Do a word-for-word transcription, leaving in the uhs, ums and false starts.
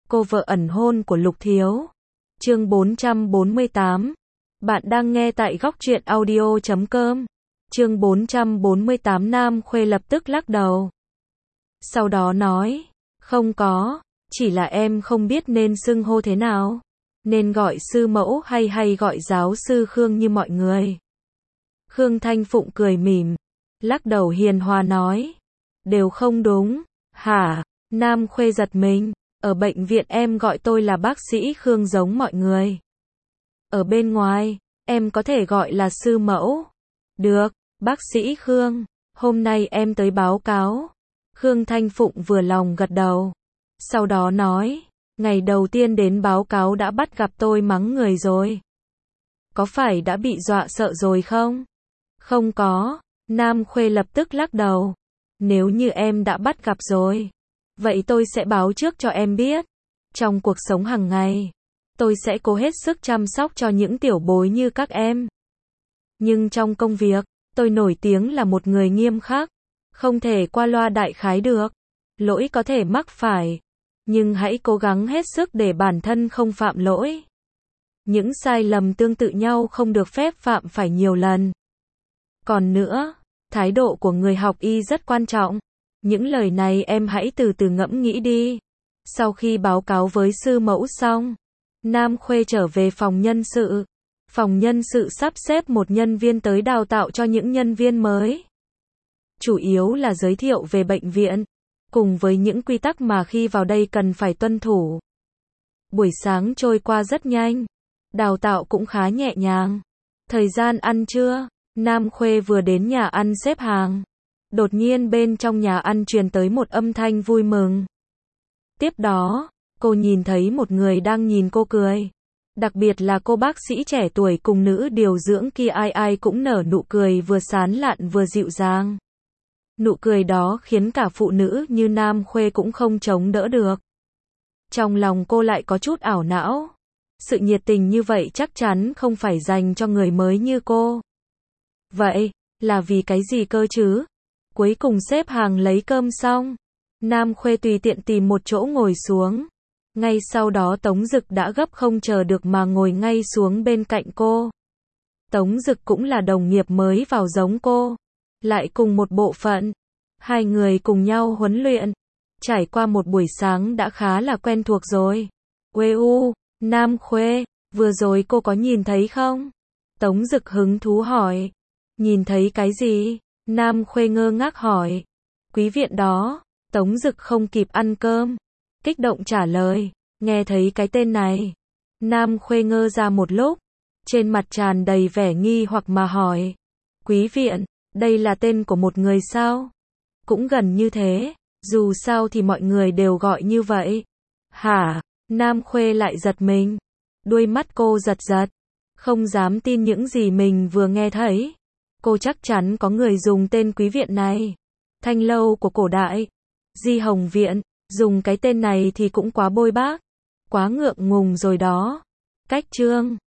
cô vợ ẩn hôn của Lục Thiếu. Chương bốn trăm bốn mươi tám. Bạn đang nghe tại góc truyện audio chấm com. Chương bốn trăm bốn mươi tám. Nam Khuê lập tức lắc đầu. Sau đó nói, không có, chỉ là em không biết nên xưng hô thế nào. Nên gọi sư mẫu hay hay gọi giáo sư Khương như mọi người. Khương Thanh Phụng cười mỉm, lắc đầu hiền hòa nói, đều không đúng. Hả? Nam Khuê giật mình, ở bệnh viện em gọi tôi là bác sĩ Khương giống mọi người. Ở bên ngoài, em có thể gọi là sư mẫu. Được, bác sĩ Khương, hôm nay em tới báo cáo. Khương Thanh Phụng vừa lòng gật đầu. Sau đó nói, ngày đầu tiên đến báo cáo đã bắt gặp tôi mắng người rồi. Có phải đã bị dọa sợ rồi không? Không có, Nam Khuê lập tức lắc đầu. Nếu như em đã bắt gặp rồi, vậy tôi sẽ báo trước cho em biết. Trong cuộc sống hàng ngày, tôi sẽ cố hết sức chăm sóc cho những tiểu bối như các em. Nhưng trong công việc, tôi nổi tiếng là một người nghiêm khắc, không thể qua loa đại khái được. Lỗi có thể mắc phải, nhưng hãy cố gắng hết sức để bản thân không phạm lỗi. Những sai lầm tương tự nhau không được phép phạm phải nhiều lần. Còn nữa, thái độ của người học y rất quan trọng. Những lời này em hãy từ từ ngẫm nghĩ đi. Sau khi báo cáo với sư mẫu xong, Nam Khuê trở về phòng nhân sự. Phòng nhân sự sắp xếp một nhân viên tới đào tạo cho những nhân viên mới. Chủ yếu là giới thiệu về bệnh viện, cùng với những quy tắc mà khi vào đây cần phải tuân thủ. Buổi sáng trôi qua rất nhanh, đào tạo cũng khá nhẹ nhàng. Thời gian ăn trưa, Nam Khuê vừa đến nhà ăn xếp hàng. Đột nhiên bên trong nhà ăn truyền tới một âm thanh vui mừng. Tiếp đó, cô nhìn thấy một người đang nhìn cô cười. Đặc biệt là cô bác sĩ trẻ tuổi cùng nữ điều dưỡng kia, ai ai cũng nở nụ cười vừa sán lạn vừa dịu dàng. Nụ cười đó khiến cả phụ nữ như Nam Khuê cũng không chống đỡ được. Trong lòng cô lại có chút ảo não. Sự nhiệt tình như vậy chắc chắn không phải dành cho người mới như cô. Vậy, là vì cái gì cơ chứ? Cuối cùng xếp hàng lấy cơm xong, Nam Khuê tùy tiện tìm một chỗ ngồi xuống. Ngay sau đó Tống Dực đã gấp không chờ được mà ngồi ngay xuống bên cạnh cô. Tống Dực cũng là đồng nghiệp mới vào giống cô, lại cùng một bộ phận. Hai người cùng nhau huấn luyện, trải qua một buổi sáng đã khá là quen thuộc rồi. Uê u, Nam Khuê, vừa rồi cô có nhìn thấy không? Tống Dực hứng thú hỏi. Nhìn thấy cái gì? Nam Khuê ngơ ngác hỏi. Quý viện đó. Tống Dực không kịp ăn cơm, kích động trả lời. Nghe thấy cái tên này, Nam Khuê ngơ ra một lúc, trên mặt tràn đầy vẻ nghi hoặc mà hỏi. Quý viện, đây là tên của một người sao? Cũng gần như thế, dù sao thì mọi người đều gọi như vậy. Hả? Nam Khuê lại giật mình. Đuôi mắt cô giật giật, không dám tin những gì mình vừa nghe thấy. Cô chắc chắn có người dùng tên quý viện này. Thanh lâu của cổ đại, Di Hồng viện, dùng cái tên này thì cũng quá bôi bác, quá ngượng ngùng rồi đó. Cách chương